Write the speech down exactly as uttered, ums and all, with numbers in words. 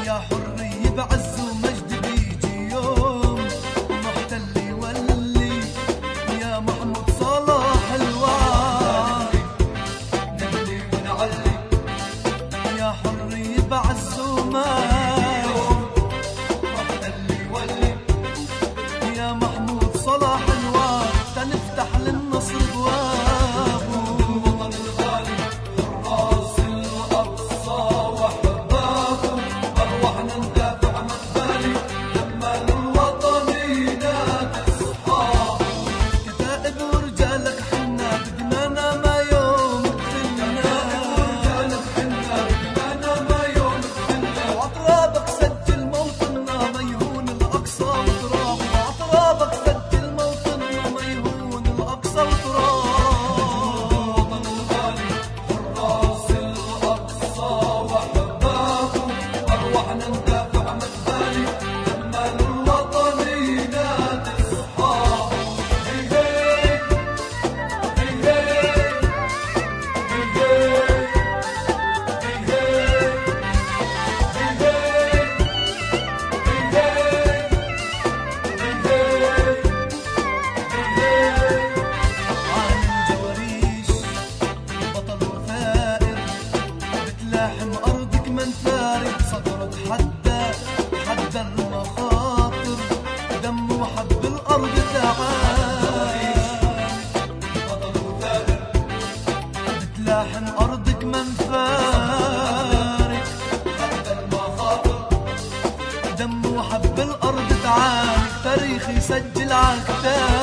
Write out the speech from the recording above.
يا حرية بعز ومجد بيجي يوم محتل يولي يا محمود صلاح الوعد نبني ونعلي يا حرية بعز ومجد محتل يولي يا محمود صلاح الوعد تنفتح للنصر بوابه الوطن الغالي حراس الأقصى وحبابه أرواحنا ندافع مقبالي لما للوطن ينادي أصحابه كتائب ورجالك حنا بدمانا ما يوم دخلنا ورجالك حنا بدمانا ما يوم دخلنا وعطرابك سجل موطننا ما يهون الأقصى وترابه وعطرابك سجل موطننا ما يهون الأقصى وترابه الوطن الغالي حراس الأقصى وحبابه أرواحنا ندافع مقبالي لما للوطن ينادي أصحابه هي هي هي هي هي عالم جواريش بطل وثائر بتلاحم أرضك من فارق صدرك حتى حتى المخاطر دم وحب الأرض تعال بطل وثائر بتلاحم أرضك من فارق حتى المخاطر دم وحب الأرض تعال تاريخ يسجل عالكتاب